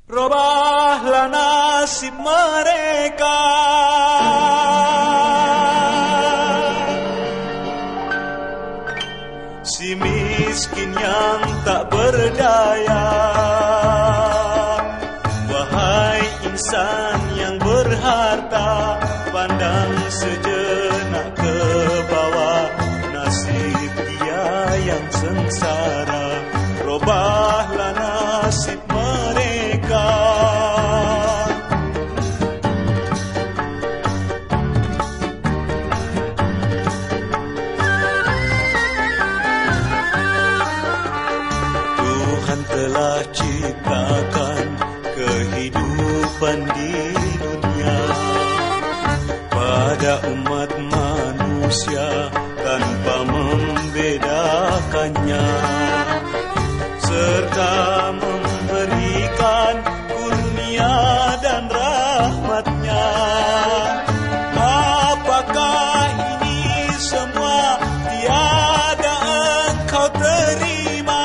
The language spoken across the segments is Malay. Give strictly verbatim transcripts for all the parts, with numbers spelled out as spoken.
Robahlah nasib mereka, si miskin yang tak berdaya. Wahai insan yang berharta, pandang sejenak ke bawah nasib dia yang sengsara. Robahlah nasib mereka. Tuhan telah ciptakan kehidupan di dunia pada umat manusia tanpa membedakannya, serta memberikan kurnia dan rahmat-Nya. Apakah ini semua tiada engkau terima?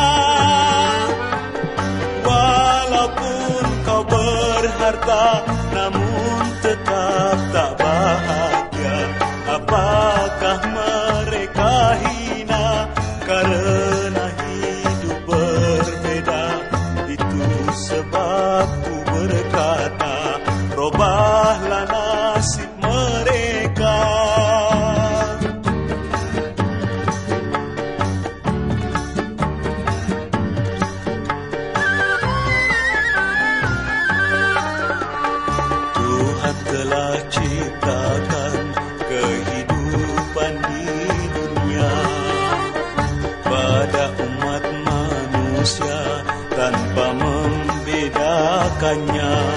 Walaupun kau berharta, namun tetap tak bahagia. Apakah mereka hina karena hidup berbeda? Itu sebabku berkata, robahlah nasib mereka. Tuhan telah ciptakan kehidupan di dunia pada umat manusia tanpa membedakannya,